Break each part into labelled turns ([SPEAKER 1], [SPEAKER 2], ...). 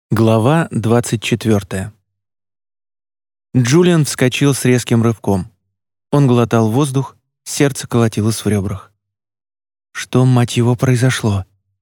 [SPEAKER 1] Глава 24. Джулиан вскочил с резким рывком. Он глотал воздух, сердце колотилось в ребрах. Что, мать его, произошло?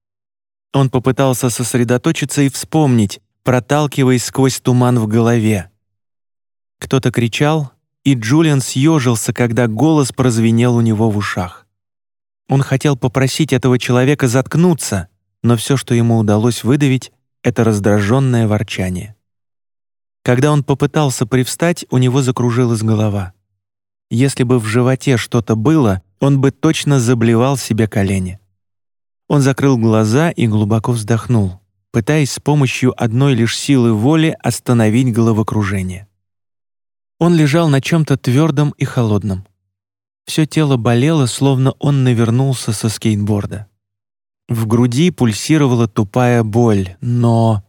[SPEAKER 1] Он попытался сосредоточиться и вспомнить, проталкиваясь сквозь туман в голове. Кто-то кричал, и Джулиан съежился, когда голос прозвенел у него в ушах. Он хотел попросить этого человека заткнуться, но все, что ему удалось выдавить, это раздраженное ворчание. Когда он попытался привстать, у него закружилась голова. Если бы в животе что-то было, он бы точно заблевал себе колени. Он закрыл глаза и глубоко вздохнул, пытаясь с помощью одной лишь силы воли остановить головокружение. Он лежал на чем-то твердом и холодном. Все тело болело, словно он навернулся со скейтборда. В груди пульсировала тупая боль, но...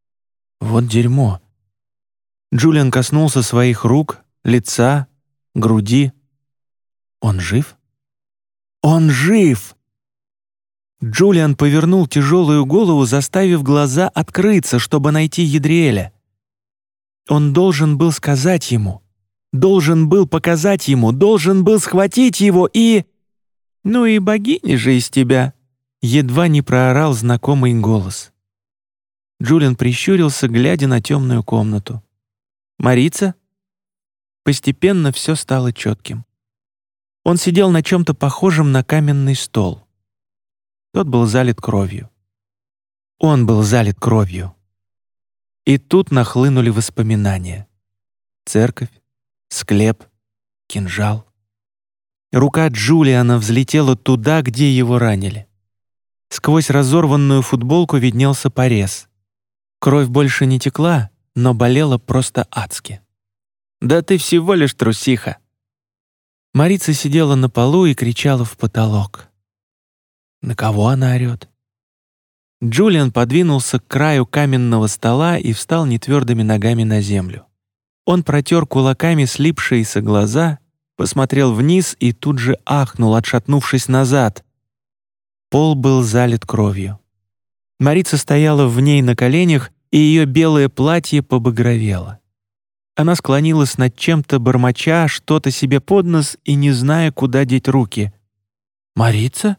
[SPEAKER 1] Вот дерьмо. Джулиан коснулся своих рук, лица, груди. Он жив? Он жив! Джулиан повернул тяжелую голову, заставив глаза открыться, чтобы найти Едриэля. Он должен был сказать ему, должен был показать ему, должен был схватить его и... «Ну и богиня же из тебя!» Едва не проорал знакомый голос. Джулиан прищурился, глядя на темную комнату. «Марица?» Постепенно все стало четким. Он сидел на чем-то похожем на каменный стол. Тот был залит кровью. Он был залит кровью. И тут нахлынули воспоминания. Церковь, склеп, кинжал. Рука Джулиана взлетела туда, где его ранили. Сквозь разорванную футболку виднелся порез. Кровь больше не текла, но болела просто адски. «Да ты всего лишь трусиха!» Марица сидела на полу и кричала в потолок. На кого она орёт? Джулиан подвинулся к краю каменного стола и встал нетвердыми ногами на землю. Он протер кулаками слипшиеся глаза, посмотрел вниз и тут же ахнул, отшатнувшись назад. Пол был залит кровью. Марица стояла в ней на коленях, и ее белое платье побагровело. Она склонилась над чем-то, бормоча что-то себе под нос и не зная, куда деть руки. «Марица?»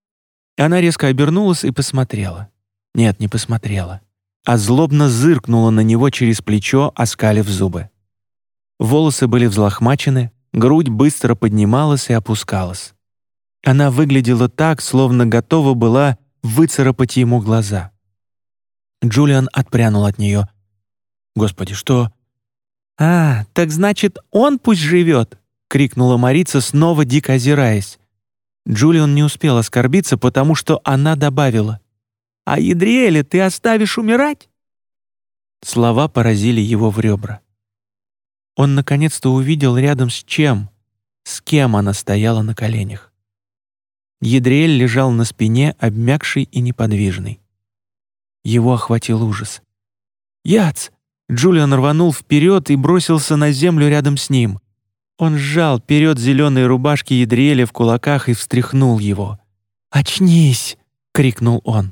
[SPEAKER 1] Она резко обернулась и посмотрела. Нет, не посмотрела, а злобно зыркнула на него через плечо, оскалив зубы. Волосы были взлохмачены, грудь быстро поднималась и опускалась. Она выглядела так, словно готова была выцарапать ему глаза. Джулиан отпрянул от нее. «Господи, что?» «А, так значит, он пусть живет!» — крикнула Марица, снова дико озираясь. Джулиан не успел оскорбиться, потому что она добавила. «А Едриэля ты оставишь умирать?» Слова поразили его в ребра. Он наконец-то увидел рядом с кем она стояла на коленях. Едриэль лежал на спине, обмякший и неподвижный. Его охватил ужас. «Яц!» Джулиан рванул вперед и бросился на землю рядом с ним. Он сжал вперед зеленые рубашки Едриэля в кулаках и встряхнул его. «Очнись!» — крикнул он.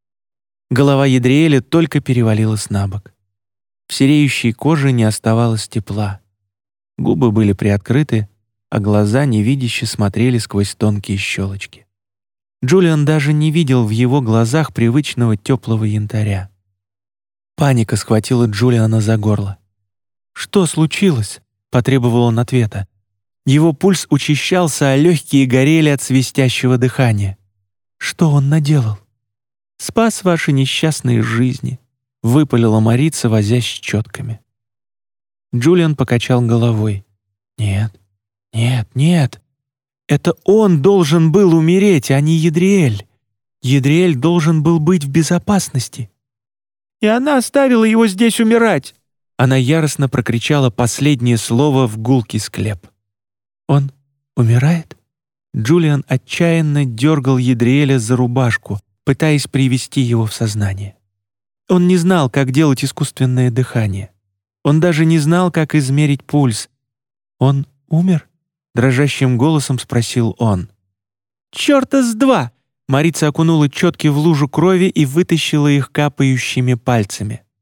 [SPEAKER 1] Голова Едриэля только перевалилась на бок. В сереющей коже не оставалось тепла. Губы были приоткрыты, а глаза невидяще смотрели сквозь тонкие щелочки. Джулиан даже не видел в его глазах привычного теплого янтаря. Паника схватила Джулиана за горло. «Что случилось?» — потребовал он ответа. Его пульс учащался, а легкие горели от свистящего дыхания. «Что он наделал?» «Спас ваши несчастные жизни», — выпалила Марица, возясь с четками. Джулиан покачал головой. «Нет, нет, нет. Это он должен был умереть, а не Едриэль. Едриэль должен был быть в безопасности». «И она оставила его здесь умирать!» Она яростно прокричала последнее слово в гулкий склеп. «Он умирает?» Джулиан отчаянно дергал Едриэля за рубашку, пытаясь привести его в сознание. Он не знал, как делать искусственное дыхание. Он даже не знал, как измерить пульс. «Он умер?» — дрожащим голосом спросил он. «Чёрта с два!» Марица окунула четки в лужу крови и вытащила их капающими пальцами.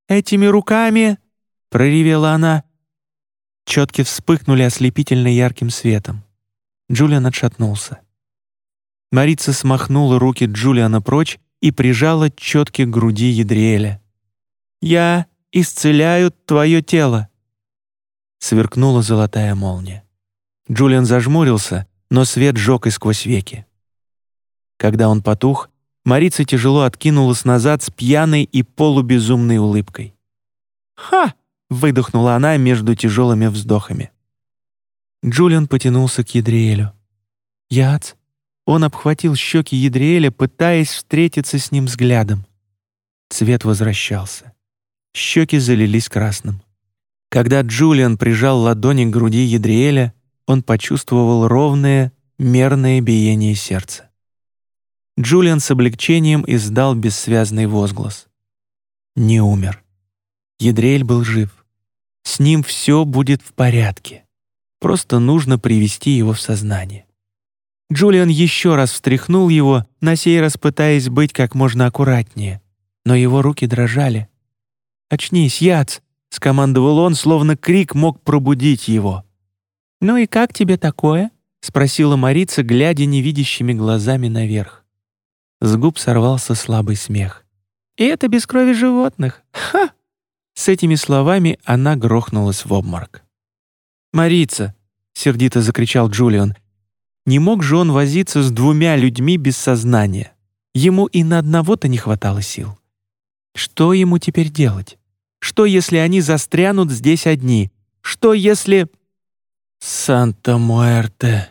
[SPEAKER 1] «Этими руками!» — проревела она. Четки вспыхнули ослепительно ярким светом. Джулиан отшатнулся. Марица смахнула руки Джулиана прочь и прижала четки к груди Едриэля. «Я исцеляю твое тело!» Сверкнула золотая молния. Джулиан зажмурился, но свет жег и сквозь веки. Когда он потух, Марица тяжело откинулась назад с пьяной и полубезумной улыбкой. «Ха!» — выдохнула она между тяжелыми вздохами. Джулиан потянулся к Едриэлю. «Яц!» Он обхватил щеки Едриэля, пытаясь встретиться с ним взглядом. Цвет возвращался. Щеки залились красным. Когда Джулиан прижал ладони к груди Едриэля, он почувствовал ровное, мерное биение сердца. Джулиан с облегчением издал бессвязный возглас. Не умер. Едриэль был жив. С ним все будет в порядке. Просто нужно привести его в сознание. Джулиан еще раз встряхнул его, на сей раз пытаясь быть как можно аккуратнее, но его руки дрожали. «Очнись, Яц!» — скомандовал он, словно крик мог пробудить его. «Ну и как тебе такое?» — спросила Марица, глядя невидящими глазами наверх. С губ сорвался слабый смех. «И это без крови животных! Ха!» С этими словами она грохнулась в обморок. «Марица!» — сердито закричал Джулиан. Не мог же он возиться с двумя людьми без сознания. Ему и на одного-то не хватало сил. Что ему теперь делать? Что, если они застрянут здесь одни? Что, если... «Санта-Муэрте!»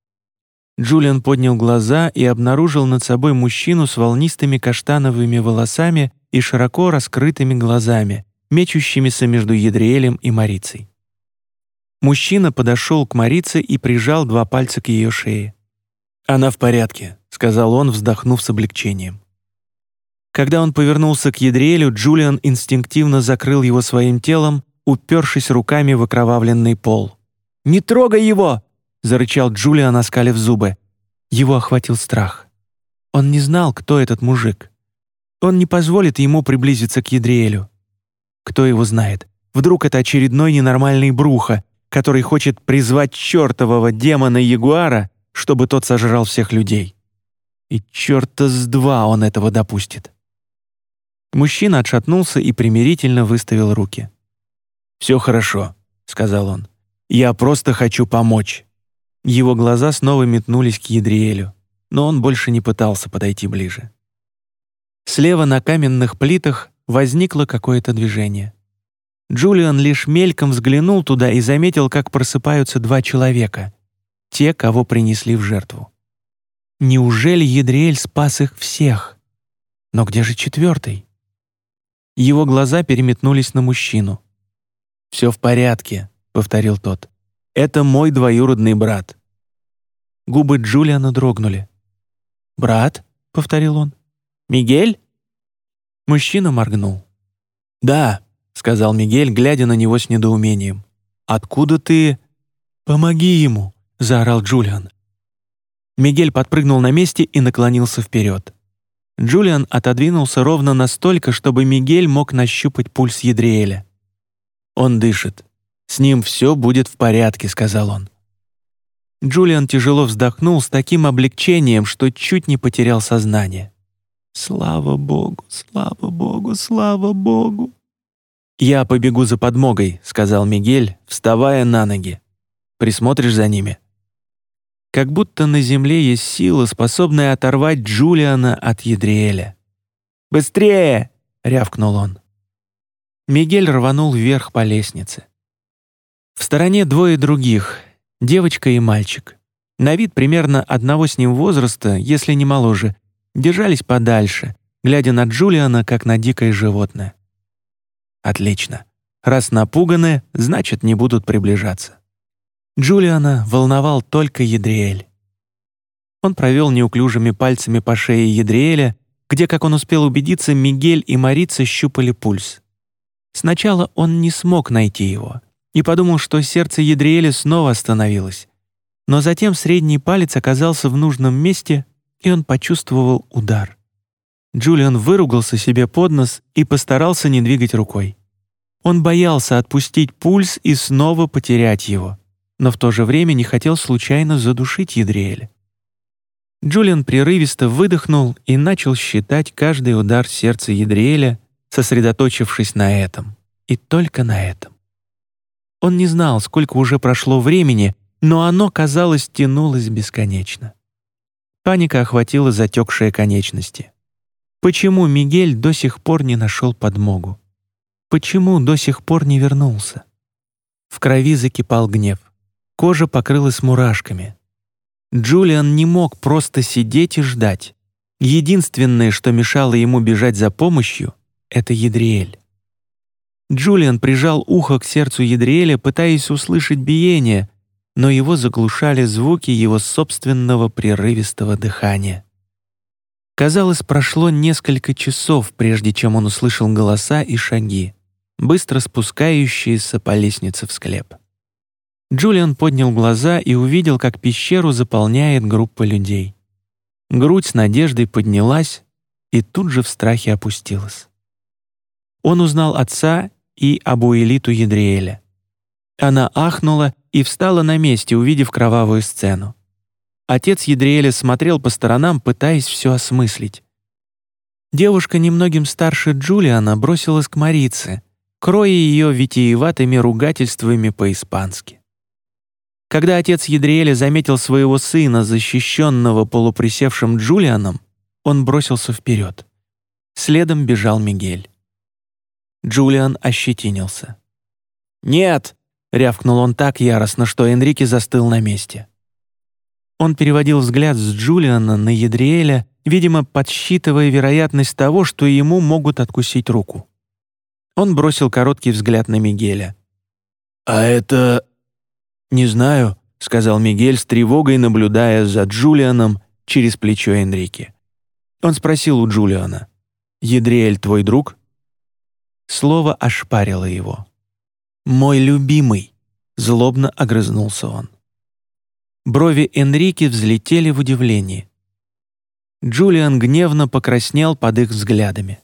[SPEAKER 1] Джулиан поднял глаза и обнаружил над собой мужчину с волнистыми каштановыми волосами и широко раскрытыми глазами, мечущимися между Едриэлем и Марицей. Мужчина подошел к Марице и прижал 2 пальца к ее шее. «Она в порядке», — сказал он, вздохнув с облегчением. Когда он повернулся к Едриэлю, Джулиан инстинктивно закрыл его своим телом, упершись руками в окровавленный пол. «Не трогай его!» — зарычал Джулиан, оскалив зубы. Его охватил страх. Он не знал, кто этот мужик. Он не позволит ему приблизиться к Едриэлю. Кто его знает? Вдруг это очередной ненормальный Бруха, который хочет призвать чертового демона-ягуара, чтобы тот сожрал всех людей. И черта с два он этого допустит. Мужчина отшатнулся и примирительно выставил руки. «Все хорошо», — сказал он. «Я просто хочу помочь». Его глаза снова метнулись к Едриэлю, но он больше не пытался подойти ближе. Слева на каменных плитах возникло какое-то движение. Джулиан лишь мельком взглянул туда и заметил, как просыпаются 2 человека, те, кого принесли в жертву. Неужели Едриэль спас их всех? Но где же 4-й? Его глаза переметнулись на мужчину. «Все в порядке», — повторил тот. «Это мой двоюродный брат». Губы Джулиана дрогнули. «Брат?» — повторил он. «Мигель?» Мужчина моргнул. «Да», — сказал Мигель, глядя на него с недоумением. «Откуда ты...» «Помоги ему!» — заорал Джулиан. Мигель подпрыгнул на месте и наклонился вперед. Джулиан отодвинулся ровно настолько, чтобы Мигель мог нащупать пульс Едриэля. «Он дышит. С ним все будет в порядке», — сказал он. Джулиан тяжело вздохнул с таким облегчением, что чуть не потерял сознание. «Слава Богу, слава Богу, слава Богу!» «Я побегу за подмогой», — сказал Мигель, вставая на ноги. «Присмотришь за ними?» Как будто на земле есть сила, способная оторвать Джулиана от Едриэля. «Быстрее!» — рявкнул он. Мигель рванул вверх по лестнице. В стороне 2 других — девочка и мальчик. На вид примерно одного с ним возраста, если не моложе, держались подальше, глядя на Джулиана, как на дикое животное. Отлично. Раз напуганы, значит, не будут приближаться. Джулиана волновал только Едриэль. Он провел неуклюжими пальцами по шее Едриэля, где, как он успел убедиться, Мигель и Марица щупали пульс. Сначала он не смог найти его и подумал, что сердце Едриэля снова остановилось. Но затем средний палец оказался в нужном месте, и он почувствовал удар. Джулиан выругался себе под нос и постарался не двигать рукой. Он боялся отпустить пульс и снова потерять его, но в то же время не хотел случайно задушить Едриэля. Джулиан прерывисто выдохнул и начал считать каждый удар сердца Едриэля, сосредоточившись на этом, и только на этом. Он не знал, сколько уже прошло времени, но оно, казалось, тянулось бесконечно. Паника охватила затекшие конечности. Почему Мигель до сих пор не нашел подмогу? Почему до сих пор не вернулся? В крови закипал гнев. Кожа покрылась мурашками. Джулиан не мог просто сидеть и ждать. Единственное, что мешало ему бежать за помощью, это Едриэль. Джулиан прижал ухо к сердцу Едриэля, пытаясь услышать биение, но его заглушали звуки его собственного прерывистого дыхания. Казалось, прошло несколько часов, прежде чем он услышал голоса и шаги, быстро спускающиеся по лестнице в склеп. Джулиан поднял глаза и увидел, как пещеру заполняет группа людей. Грудь с надеждой поднялась и тут же в страхе опустилась. Он узнал отца и Абуэлиту Едриэля. Она ахнула и встала на месте, увидев кровавую сцену. Отец Едриэля смотрел по сторонам, пытаясь все осмыслить. Девушка, немногим старше Джулиана, бросилась к Марице, кроя ее витиеватыми ругательствами по-испански. Когда отец Едриэля заметил своего сына, защищенного полуприсевшим Джулианом, он бросился вперед. Следом бежал Мигель. Джулиан ощетинился. «Нет!» — рявкнул он так яростно, что Энрике застыл на месте. Он переводил взгляд с Джулиана на Едриэля, видимо, подсчитывая вероятность того, что ему могут откусить руку. Он бросил короткий взгляд на Мигеля. «А это...» «Не знаю», — сказал Мигель с тревогой, наблюдая за Джулианом через плечо Энрике. Он спросил у Джулиана: «Едриэль твой друг?» Слово ошпарило его. «Мой любимый», — злобно огрызнулся он. Брови Энрике взлетели в удивлении. Джулиан гневно покраснел под их взглядами.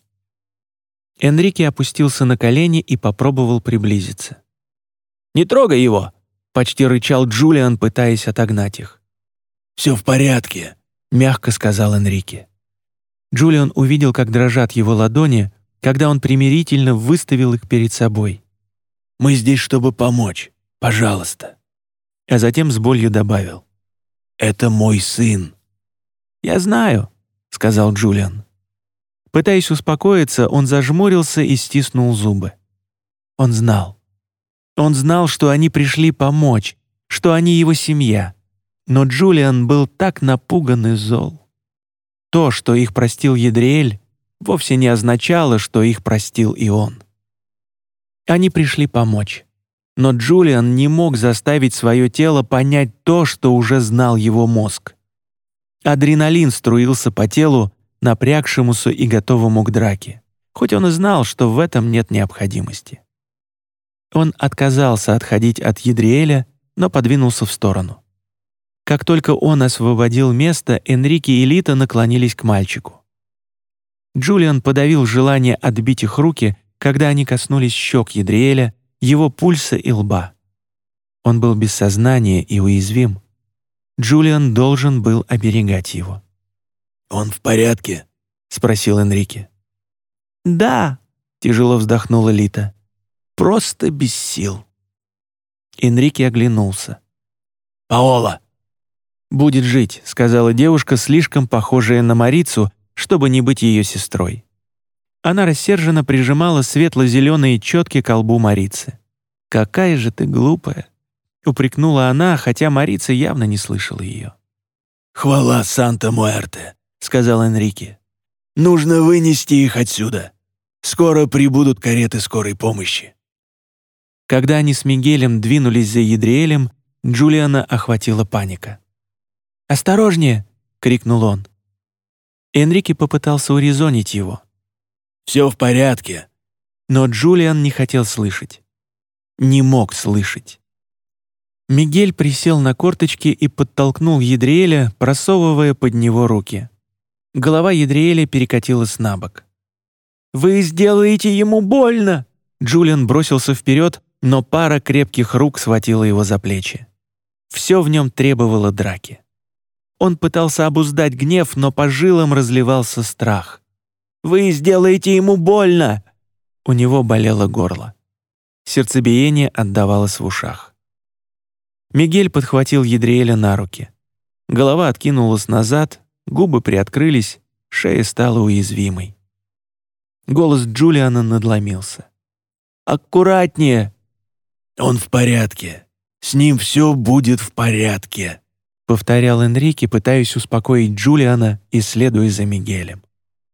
[SPEAKER 1] Энрике опустился на колени и попробовал приблизиться. «Не трогай его!» — почти рычал Джулиан, пытаясь отогнать их. «Все в порядке», — мягко сказал Энрике. Джулиан увидел, как дрожат его ладони, когда он примирительно выставил их перед собой. «Мы здесь, чтобы помочь. Пожалуйста». А затем с болью добавил: «Это мой сын». «Я знаю», — сказал Джулиан. Пытаясь успокоиться, он зажмурился и стиснул зубы. Он знал. Он знал, что они пришли помочь, что они его семья. Но Джулиан был так напуган и зол. То, что их простил Едриэль, вовсе не означало, что их простил и он. Они пришли помочь. Но Джулиан не мог заставить свое тело понять то, что уже знал его мозг. Адреналин струился по телу, напрягшемуся и готовому к драке, хоть он и знал, что в этом нет необходимости. Он отказался отходить от Едриэля, но подвинулся в сторону. Как только он освободил место, Энрике и Лита наклонились к мальчику. Джулиан подавил желание отбить их руки, когда они коснулись щек Едриэля, его пульса и лба. Он был без сознания и уязвим. Джулиан должен был оберегать его. «Он в порядке?» — спросил Энрике. «Да», — тяжело вздохнула Лита. «Просто без сил». Энрике оглянулся. «Паола!» «Будет жить», — сказала девушка, слишком похожая на Марицу, чтобы не быть ее сестрой. Она рассерженно прижимала светло-зеленые четки к лбу Марицы. «Какая же ты глупая!» — упрекнула она, хотя Марица явно не слышала ее. «Хвала Санта-Муэрте», — сказал Энрике. «Нужно вынести их отсюда. Скоро прибудут кареты скорой помощи». Когда они с Мигелем двинулись за Едриэлем, Джулиана охватила паника. «Осторожнее!» — крикнул он. Энрике попытался урезонить его. «Все в порядке». Но Джулиан не хотел слышать. Не мог слышать. Мигель присел на корточки и подтолкнул Едриэля, просовывая под него руки. Голова Ядриэля перекатилась на бок. «Вы сделаете ему больно!» Джулиан бросился вперед, но пара крепких рук схватила его за плечи. Все в нем требовало драки. Он пытался обуздать гнев, но по жилам разливался страх. «Вы сделаете ему больно!» У него болело горло. Сердцебиение отдавалось в ушах. Мигель подхватил Ядриэля на руки. Голова откинулась назад, губы приоткрылись, шея стала уязвимой. Голос Джулиана надломился. «Аккуратнее!»
[SPEAKER 2] «Он в порядке. С ним все будет в порядке», —
[SPEAKER 1] повторял Энрике, пытаясь успокоить Джулиана и следуя за Мигелем.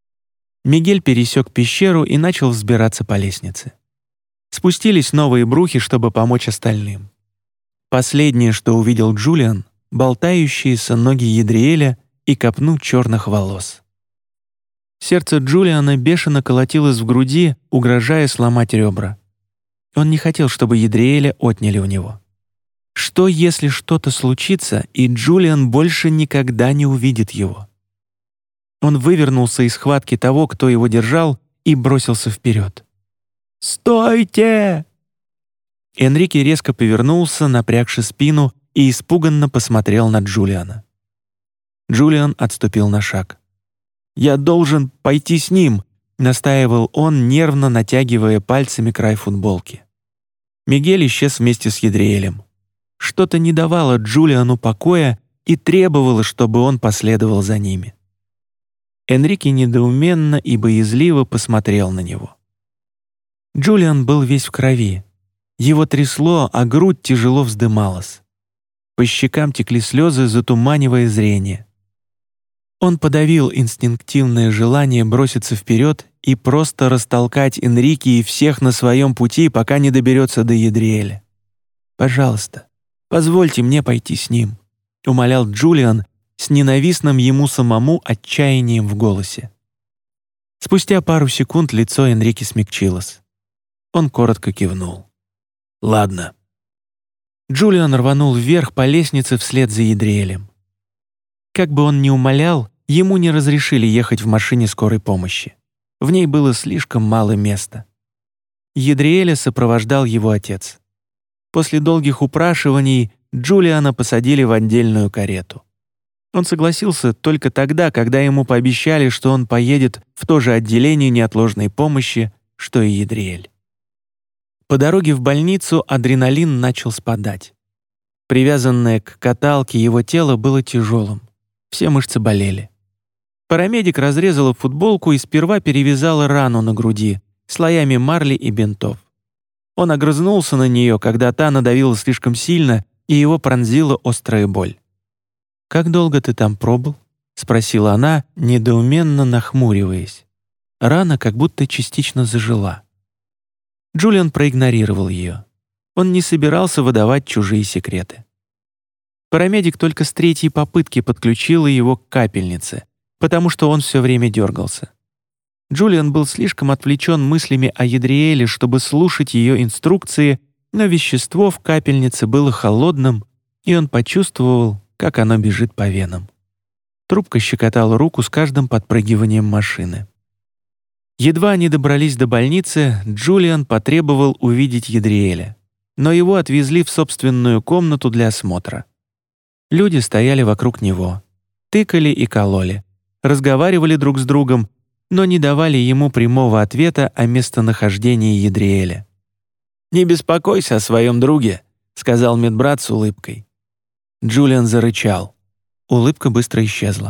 [SPEAKER 1] Мигель пересек пещеру и начал взбираться по лестнице. Спустились новые брухи, чтобы помочь остальным. Последнее, что увидел Джулиан, болтающиеся ноги Ядриэля и копну черных волос. Сердце Джулиана бешено колотилось в груди, угрожая сломать ребра. Он не хотел, чтобы Ядриэля отняли у него. Что, если что-то случится, и Джулиан больше никогда не увидит его? Он вывернулся из схватки того, кто его держал, и бросился вперед. «Стойте!» Энрике резко повернулся, напрягши спину, и испуганно посмотрел на Джулиана. Джулиан отступил на шаг. «Я должен пойти с ним», — настаивал он, нервно натягивая пальцами край футболки. Мигель исчез вместе с Ядриэлем. Что-то не давало Джулиану покоя и требовало, чтобы он последовал за ними. Энрике недоуменно и боязливо посмотрел на него. Джулиан был весь в крови. Его трясло, а грудь тяжело вздымалась. По щекам текли слезы, затуманивая зрение. Он подавил инстинктивное желание броситься вперед и просто растолкать Энрике и всех на своем пути, пока не доберется до Ядриэля. «Пожалуйста, позвольте мне пойти с ним», — умолял Джулиан с ненавистным ему самому отчаянием в голосе. Спустя пару секунд лицо Энрике смягчилось. Он коротко кивнул.
[SPEAKER 2] «Ладно».
[SPEAKER 1] Джулиан рванул вверх по лестнице вслед за Ядриэлем. Как бы он ни умолял, ему не разрешили ехать в машине скорой помощи. В ней было слишком мало места. Ядриэля сопровождал его отец. После долгих упрашиваний Джулиана посадили в отдельную карету. Он согласился только тогда, когда ему пообещали, что он поедет в то же отделение неотложной помощи, что и Ядриэль. По дороге в больницу адреналин начал спадать. Привязанное к каталке его тело было тяжелым. Все мышцы болели. Парамедик разрезала футболку и сперва перевязала рану на груди слоями марли и бинтов. Он огрызнулся на нее, когда та надавила слишком сильно, и его пронзила острая боль. «Как долго ты там пробыл?» — спросила она, недоуменно нахмуриваясь. Рана как будто частично зажила. Джулиан проигнорировал ее. Он не собирался выдавать чужие секреты. Парамедик только с третьей попытки подключила его к капельнице, потому что он все время дергался. Джулиан был слишком отвлечен мыслями о Ядриэле, чтобы слушать ее инструкции, но вещество в капельнице было холодным, и он почувствовал, как оно бежит по венам. Трубка щекотала руку с каждым подпрыгиванием машины. Едва они добрались до больницы, Джулиан потребовал увидеть Ядриэля, но его отвезли в собственную комнату для осмотра. Люди стояли вокруг него, тыкали и кололи, разговаривали друг с другом, но не давали ему прямого ответа о местонахождении Ядриэля. «Не беспокойся о своем друге», — сказал медбрат с улыбкой. Джулиан зарычал. Улыбка быстро исчезла.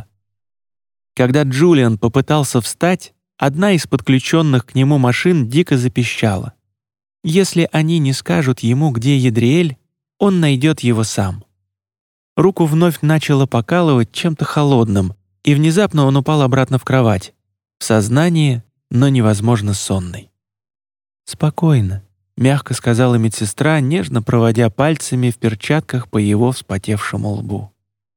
[SPEAKER 1] Когда Джулиан попытался встать, одна из подключенных к нему машин дико запищала. Если они не скажут ему, где Ядриэль, он найдет его сам. Руку вновь начало покалывать чем-то холодным, и внезапно он упал обратно в кровать, в сознании, но невозможно сонный. «Спокойно», — мягко сказала медсестра, нежно проводя пальцами в перчатках по его вспотевшему лбу.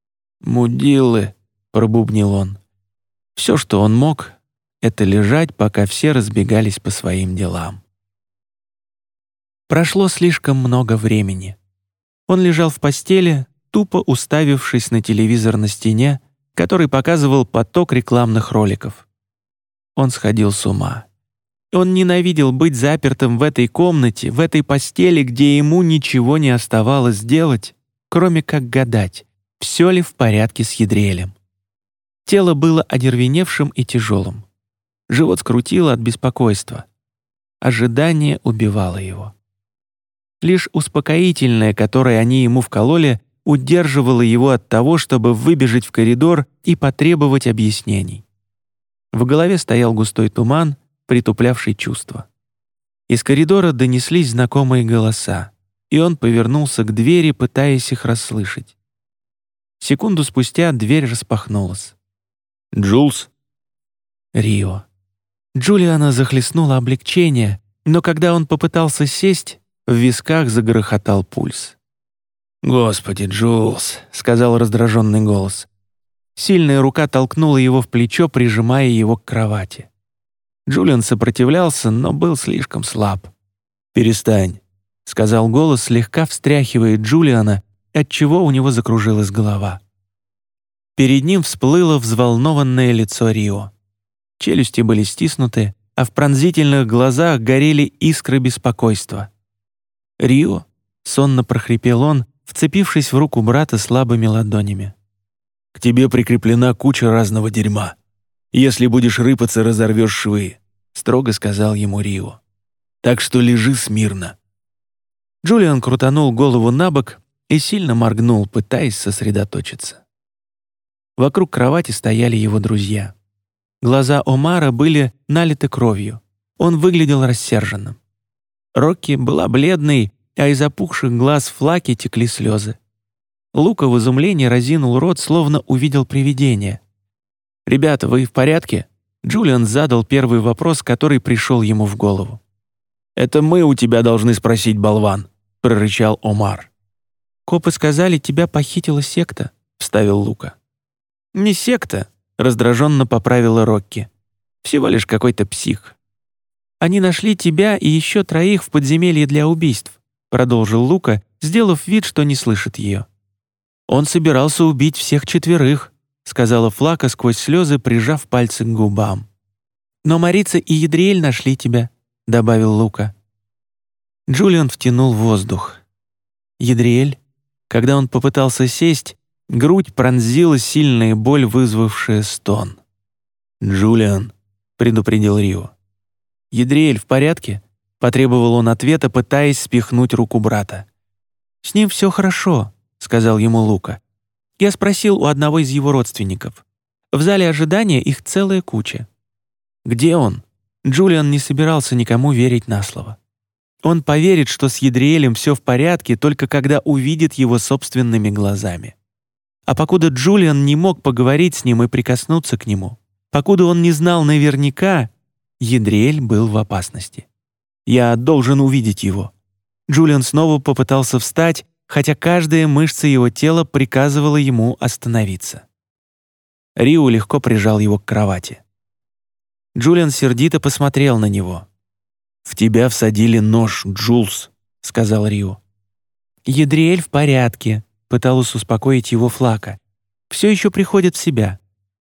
[SPEAKER 1] «Мудилы», — пробубнил он. Все, что он мог, — это лежать, пока все разбегались по своим делам. Прошло слишком много времени. Он лежал в постели, тупо уставившись на телевизор на стене, который показывал поток рекламных роликов. Он сходил с ума. Он ненавидел быть запертым в этой комнате, в этой постели, где ему ничего не оставалось делать, кроме как гадать, все ли в порядке с Едриэлем. Тело было одервеневшим и тяжелым. Живот скрутило от беспокойства. Ожидание убивало его. Лишь успокоительное, которое они ему вкололи, удерживало его от того, чтобы выбежать в коридор и потребовать объяснений. В голове стоял густой туман, притуплявший чувства. Из коридора донеслись знакомые голоса, и он повернулся к двери, пытаясь их расслышать. Секунду спустя дверь распахнулась.
[SPEAKER 2] «Джулс?»
[SPEAKER 1] Рио. Джулиана захлестнуло облегчение, но когда он попытался сесть, в висках загрохотал пульс.
[SPEAKER 2] «Господи, Джулс!»
[SPEAKER 1] — сказал раздраженный голос. Сильная рука толкнула его в плечо, прижимая его к кровати. Джулиан сопротивлялся, но был слишком слаб.
[SPEAKER 2] «Перестань»,
[SPEAKER 1] — сказал голос, слегка встряхивая Джулиана, отчего у него закружилась голова. Перед ним всплыло взволнованное лицо Рио. Челюсти были стиснуты, а в пронзительных глазах горели искры беспокойства. «Рио?» — сонно прохрипел он, вцепившись в руку брата слабыми ладонями.
[SPEAKER 2] «К тебе прикреплена куча разного дерьма. Если будешь рыпаться, разорвешь швы», — строго сказал ему Рио. «Так что лежи смирно».
[SPEAKER 1] Джулиан крутанул голову на бок и сильно моргнул, пытаясь сосредоточиться. Вокруг кровати стояли его друзья. Глаза Омара были налиты кровью. Он выглядел рассерженным. Рокки была бледной, а из опухших глаз Флаки текли слезы. Лука в изумлении разинул рот, словно увидел привидение. «Ребята, вы в порядке?» Джулиан задал первый вопрос, который пришел ему в голову.
[SPEAKER 2] «Это мы у тебя должны спросить, болван», — прорычал Омар.
[SPEAKER 1] «Копы сказали, тебя похитила секта», — вставил Лука. «Не секта», — раздраженно поправила Рокки. «Всего лишь какой-то псих». «Они нашли тебя и еще 3 в подземелье для убийств», — продолжил Лука, сделав вид, что не слышит ее. «Он собирался убить всех 4», — сказала Флака сквозь слезы, прижав пальцы к губам. «Но Марица и Едриэль нашли тебя», — добавил Лука. Джулиан втянул воздух. Едриэль, когда он попытался сесть, грудь пронзила сильная боль, вызвавшая стон.
[SPEAKER 2] «Джулиан», — предупредил Рио.
[SPEAKER 1] «Едриэль в порядке?» — потребовал он ответа, пытаясь спихнуть руку брата. «С ним все хорошо», — сказал ему Лука. «Я спросил у одного из его родственников. В зале ожидания их целая куча». «Где он?» Джулиан не собирался никому верить на слово. Он поверит, что с Едриэлем все в порядке, только когда увидит его собственными глазами. А покуда Джулиан не мог поговорить с ним и прикоснуться к нему, покуда он не знал наверняка, Едриэль был в опасности. «Я должен увидеть его». Джулиан снова попытался встать, хотя каждая мышца его тела приказывала ему остановиться. Рио легко прижал его к кровати. Джулиан сердито посмотрел на него.
[SPEAKER 2] «В тебя всадили нож, Джулс», — сказал Рио.
[SPEAKER 1] «Едриэль в порядке», — пыталась успокоить его Флака. «Все еще приходит в себя».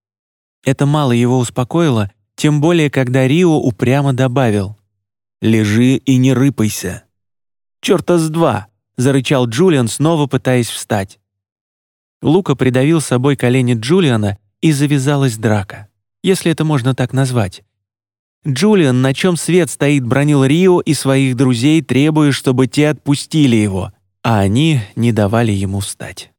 [SPEAKER 1] Это мало его успокоило, тем более, когда Рио упрямо добавил:
[SPEAKER 2] «Лежи и не рыпайся».
[SPEAKER 1] «Чёрта с два!» — зарычал Джулиан, снова пытаясь встать. Лука придавил собой колени Джулиана, и завязалась драка, если это можно так назвать. Джулиан, на чем свет стоит, бранил Рио и своих друзей, требуя, чтобы те отпустили его, а они не давали ему встать.